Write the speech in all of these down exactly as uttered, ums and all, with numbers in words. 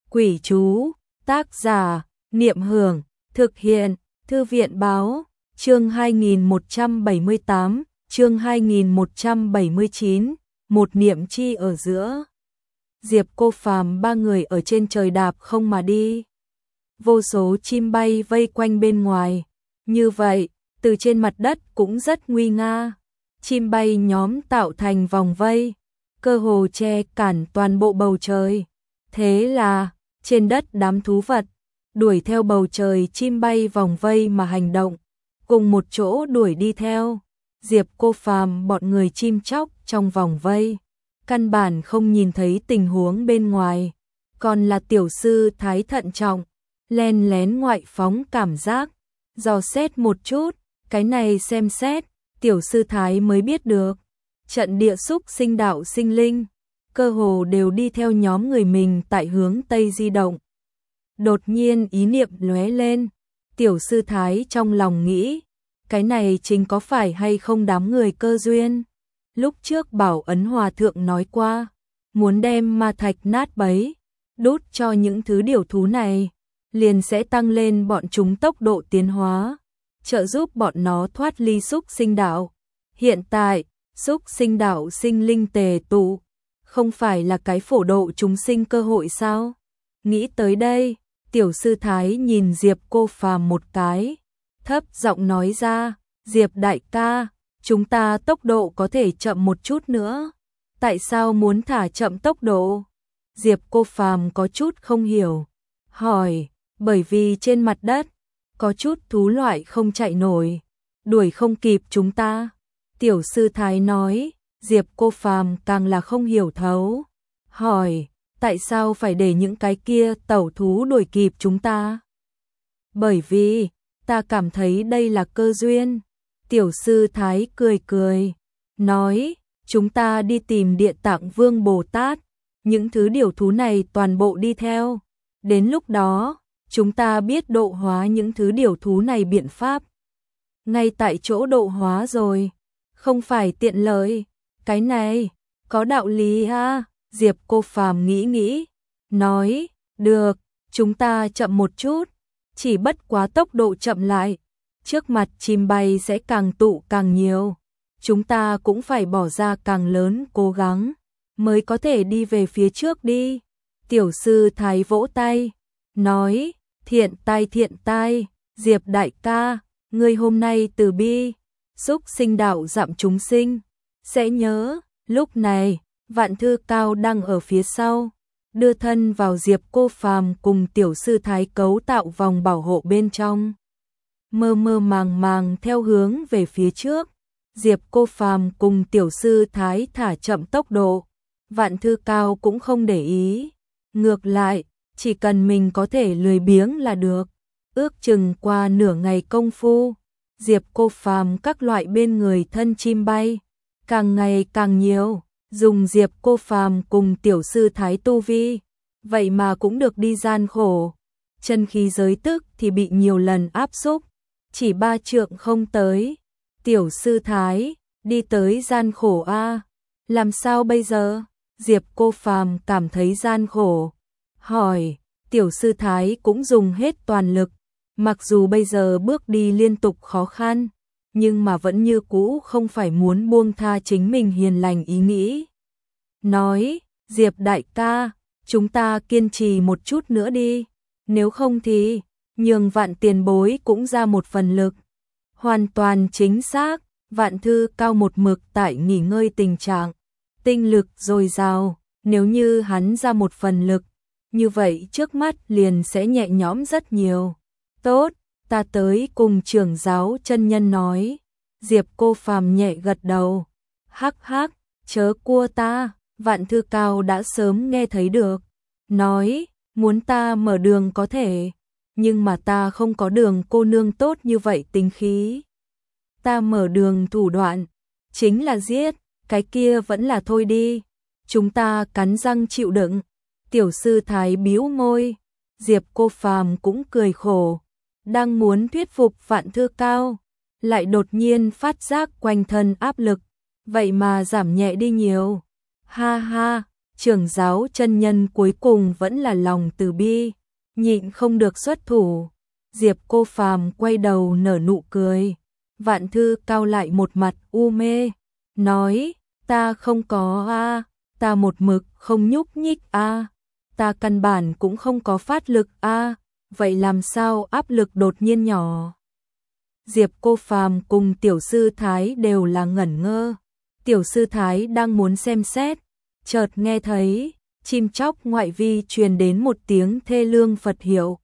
Quỷ chú, tác giả, Niệm Hưởng, thực hiện, Thư viện báo, chương hai nghìn một trăm bảy mươi tám, chương hai nghìn một trăm bảy mươi chín, một niệm chi ở giữa. Diệp Cô Phàm ba người ở trên trời đạp không mà đi. Vô số chim bay vây quanh bên ngoài. Như vậy, từ trên mặt đất cũng rất nguy nga. Chim bay nhóm tạo thành vòng vây, cơ hồ che cản toàn bộ bầu trời. Thế là, trên đất đám thú vật, đuổi theo bầu trời chim bay vòng vây mà hành động, cùng một chỗ đuổi đi theo. Diệp Cô Phàm bọn người chim chóc trong vòng vây, căn bản không nhìn thấy tình huống bên ngoài, còn là tiểu sư Thái thận trọng, len lén ngoại phóng cảm giác, dò xét một chút, cái này xem xét, tiểu sư Thái mới biết được, trận địa xúc sinh đạo sinh linh, cơ hồ đều đi theo nhóm người mình tại hướng Tây di động. Đột nhiên ý niệm lóe lên, tiểu sư Thái trong lòng nghĩ, cái này chính có phải hay không đám người cơ duyên. Lúc trước Bảo Ấn Hòa Thượng nói qua, muốn đem ma thạch nát bấy, đút cho những thứ điều thú này, liền sẽ tăng lên bọn chúng tốc độ tiến hóa, trợ giúp bọn nó thoát ly xúc sinh đạo. Hiện tại, xúc sinh đạo sinh linh tề tụ, không phải là cái phổ độ chúng sinh cơ hội sao? Nghĩ tới đây, tiểu sư Thái nhìn Diệp Cô Phàm một cái, thấp giọng nói ra, Diệp đại ca, chúng ta tốc độ có thể chậm một chút nữa. Tại sao muốn thả chậm tốc độ? Diệp Cô Phàm có chút không hiểu, hỏi, bởi vì trên mặt đất, có chút thú loại không chạy nổi, đuổi không kịp chúng ta. Tiểu sư Thái nói, Diệp Cô Phàm càng là không hiểu thấu, hỏi, tại sao phải để những cái kia tẩu thú đuổi kịp chúng ta? Bởi vì, ta cảm thấy đây là cơ duyên. Tiểu sư Thái cười cười, nói, chúng ta đi tìm Địa Tạng Vương Bồ Tát, những thứ điều thú này toàn bộ đi theo. Đến lúc đó, chúng ta biết độ hóa những thứ điều thú này biện pháp. Ngay tại chỗ độ hóa rồi, không phải tiện lợi, cái này, có đạo lý ha. Diệp Cô Phàm nghĩ nghĩ, nói, được, chúng ta chậm một chút, chỉ bất quá tốc độ chậm lại, trước mặt chim bay sẽ càng tụ càng nhiều, chúng ta cũng phải bỏ ra càng lớn cố gắng, mới có thể đi về phía trước đi. Tiểu sư Thái vỗ tay, nói, thiện tai thiện tai, Diệp đại ca, ngươi hôm nay từ bi, xúc sinh đạo dặm chúng sinh, sẽ nhớ. Lúc này, Vạn Thư Cao đang ở phía sau, đưa thân vào Diệp Cô Phàm cùng tiểu sư Thái cấu tạo vòng bảo hộ bên trong. Mơ mơ màng màng theo hướng về phía trước, Diệp Cô Phàm cùng tiểu sư Thái thả chậm tốc độ, Vạn Thư Cao cũng không để ý, ngược lại, chỉ cần mình có thể lười biếng là được. Ước chừng qua nửa ngày công phu, Diệp Cô Phàm các loại bên người thân chim bay, càng ngày càng nhiều, dùng Diệp Cô Phàm cùng tiểu sư Thái tu vi, vậy mà cũng được đi gian khổ, chân khí giới tức thì bị nhiều lần áp xúc, chỉ ba trượng không tới. Tiểu sư Thái, đi tới gian khổ a, làm sao bây giờ? Diệp Cô Phàm cảm thấy gian khổ, hỏi, tiểu sư Thái cũng dùng hết toàn lực, mặc dù bây giờ bước đi liên tục khó khăn, nhưng mà vẫn như cũ không phải muốn buông tha chính mình hiền lành ý nghĩ. Nói, Diệp đại ca, chúng ta kiên trì một chút nữa đi, nếu không thì, nhường Vạn tiền bối cũng ra một phần lực. Hoàn toàn chính xác, Vạn Thư Cao một mực tại nghỉ ngơi tình trạng, tinh lực dồi dào, nếu như hắn ra một phần lực, như vậy trước mắt liền sẽ nhẹ nhõm rất nhiều. Tốt, ta tới cùng trưởng giáo chân nhân nói. Diệp Cô Phàm nhẹ gật đầu, hắc hắc, chớ cua ta. Vạn Thư Cao đã sớm nghe thấy được, nói, muốn ta mở đường có thể, nhưng mà ta không có đường cô nương tốt như vậy tính khí. Ta mở đường thủ đoạn, chính là giết, cái kia vẫn là thôi đi, chúng ta cắn răng chịu đựng. Tiểu sư Thái bĩu môi, Diệp Cô Phàm cũng cười khổ, đang muốn thuyết phục Vạn Thư Cao, lại đột nhiên phát giác quanh thân áp lực, vậy mà giảm nhẹ đi nhiều. Ha ha, trưởng giáo chân nhân cuối cùng vẫn là lòng từ bi, nhịn không được xuất thủ. Diệp Cô Phàm quay đầu nở nụ cười, Vạn Thư Cao lại một mặt u mê, nói, ta không có a, ta một mực không nhúc nhích a, ta căn bản cũng không có phát lực a, vậy làm sao áp lực đột nhiên nhỏ? Diệp Cô Phàm cùng tiểu sư Thái đều là ngẩn ngơ. Tiểu sư Thái đang muốn xem xét, chợt nghe thấy chim chóc ngoại vi truyền đến một tiếng thê lương Phật hiệu.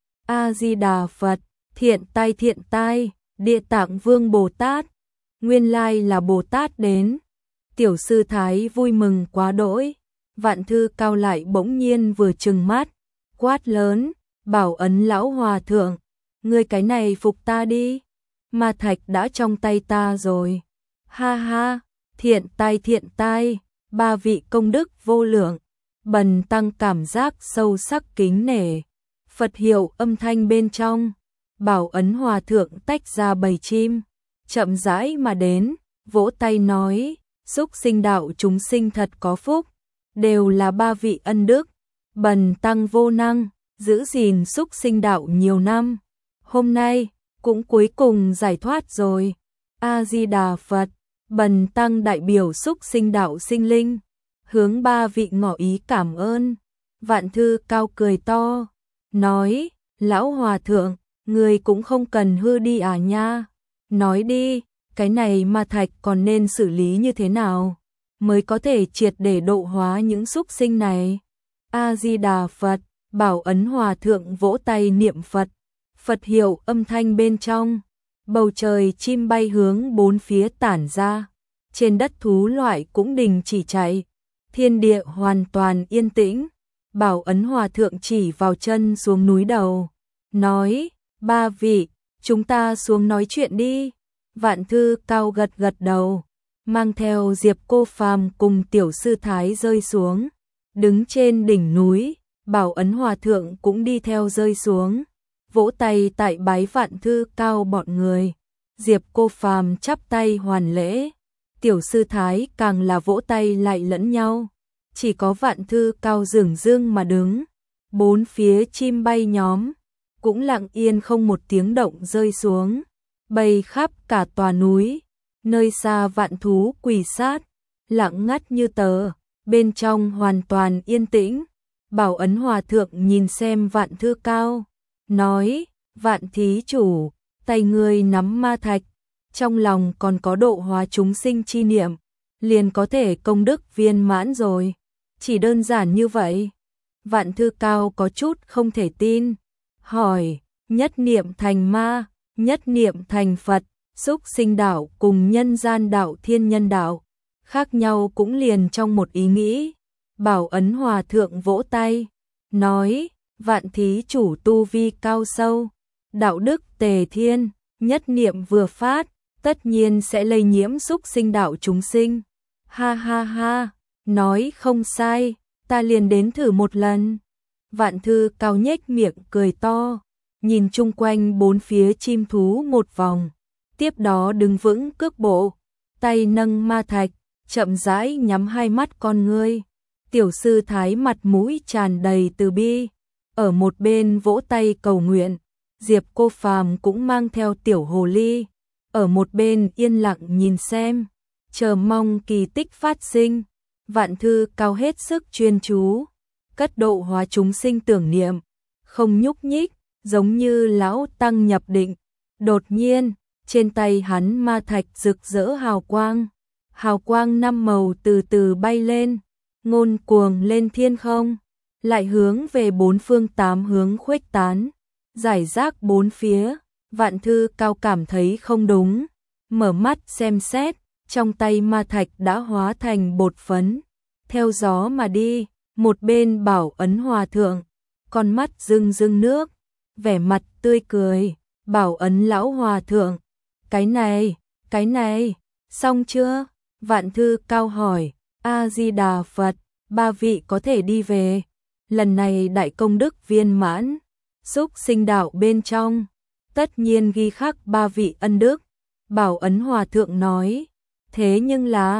A Di Đà Phật, thiện tai thiện tai, Địa Tạng Vương Bồ Tát, nguyên lai là Bồ Tát đến. Tiểu sư Thái vui mừng quá đỗi. Vạn Thư Cao lại bỗng nhiên vừa trừng mắt, quát lớn, Bảo Ấn lão hòa thượng, ngươi cái này phục ta đi, ma thạch đã trong tay ta rồi. Ha ha, thiện tai thiện tai, ba vị công đức vô lượng. Bần tăng cảm giác sâu sắc kính nể. Phật hiệu âm thanh bên trong, Bảo Ấn hòa thượng tách ra bầy chim, chậm rãi mà đến, vỗ tay nói, xúc sinh đạo chúng sinh thật có phúc, đều là ba vị ân đức. Bần tăng vô năng, giữ gìn xúc sinh đạo nhiều năm, hôm nay cũng cuối cùng giải thoát rồi. A Di Đà Phật, bần tăng đại biểu xúc sinh đạo sinh linh, hướng ba vị ngỏ ý cảm ơn. Vạn Thư Cao cười to, nói, lão hòa thượng, người cũng không cần hư đi à nha. Nói đi, cái này ma thạch còn nên xử lý như thế nào, mới có thể triệt để độ hóa những xúc sinh này. A Di Đà Phật, Bảo Ấn hòa thượng vỗ tay niệm Phật, Phật hiệu âm thanh bên trong, bầu trời chim bay hướng bốn phía tản ra, trên đất thú loại cũng đình chỉ chạy, thiên địa hoàn toàn yên tĩnh. Bảo Ấn hòa thượng chỉ vào chân xuống núi đầu, nói, ba vị, chúng ta xuống nói chuyện đi. Vạn Thư Cao gật gật đầu, mang theo Diệp Cô Phàm cùng tiểu sư Thái rơi xuống, đứng trên đỉnh núi. Bảo Ấn hòa thượng cũng đi theo rơi xuống, vỗ tay tại bái Vạn Thư Cao bọn người. Diệp Cô Phàm chắp tay hoàn lễ, tiểu sư Thái càng là vỗ tay lại lẫn nhau. Chỉ có Vạn Thư Cao dửng dưng mà đứng, bốn phía chim bay nhóm cũng lặng yên không một tiếng động rơi xuống, bay khắp cả tòa núi. Nơi xa vạn thú quỳ sát, lặng ngắt như tờ, bên trong hoàn toàn yên tĩnh. Bảo Ấn hòa thượng nhìn xem Vạn Thư Cao, nói, Vạn thí chủ, tay ngươi nắm ma thạch, trong lòng còn có độ hóa chúng sinh chi niệm, liền có thể công đức viên mãn rồi. Chỉ đơn giản như vậy? Vạn Thư Cao có chút không thể tin, hỏi, nhất niệm thành ma, nhất niệm thành Phật, xúc sinh đạo cùng nhân gian đạo thiên nhân đạo, khác nhau cũng liền trong một ý nghĩ. Bảo Ấn hòa thượng vỗ tay, nói, Vạn thí chủ tu vi cao sâu, đạo đức tề thiên, nhất niệm vừa phát, tất nhiên sẽ lây nhiễm xúc sinh đạo chúng sinh. Ha ha ha, nói không sai, ta liền đến thử một lần. Vạn Thư Cao nhếch miệng cười to, nhìn chung quanh bốn phía chim thú một vòng, tiếp đó đứng vững cước bộ, tay nâng ma thạch, chậm rãi nhắm hai mắt con ngươi. Tiểu sư Thái mặt mũi tràn đầy từ bi, ở một bên vỗ tay cầu nguyện. Diệp Cô Phàm cũng mang theo tiểu hồ ly, ở một bên yên lặng nhìn xem, chờ mong kỳ tích phát sinh. Vạn Thư Cao hết sức chuyên chú, cất độ hóa chúng sinh tưởng niệm, không nhúc nhích, giống như lão tăng nhập định. Đột nhiên, trên tay hắn ma thạch rực rỡ hào quang, hào quang năm màu từ từ bay lên, ngôn cuồng lên thiên không, lại hướng về bốn phương tám hướng khuếch tán, giải rác bốn phía. Vạn Thư Cao cảm thấy không đúng, mở mắt xem xét, trong tay ma thạch đã hóa thành bột phấn, theo gió mà đi. Một bên Bảo Ấn hòa thượng, con mắt rưng rưng nước, vẻ mặt tươi cười. Bảo Ấn lão hòa thượng, cái này, cái này, xong chưa? Vạn Thư Cao hỏi. A Di Đà Phật, ba vị có thể đi về. Lần này đại công đức viên mãn, xúc sinh đạo bên trong, tất nhiên ghi khắc ba vị ân đức. Bảo Ấn hòa thượng nói, thế nhưng là,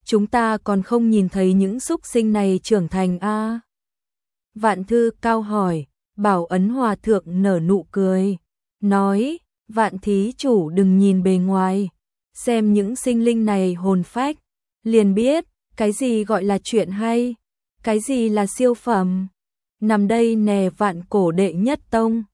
chúng ta còn không nhìn thấy những súc sinh này trưởng thành a à? Vạn Thư Cao hỏi, Bảo Ấn Hòa Thượng nở nụ cười, nói, Vạn thí chủ đừng nhìn bề ngoài, xem những sinh linh này hồn phách, liền biết, cái gì gọi là chuyện hay, cái gì là siêu phẩm. Nằm đây nè Vạn Cổ đệ nhất tông,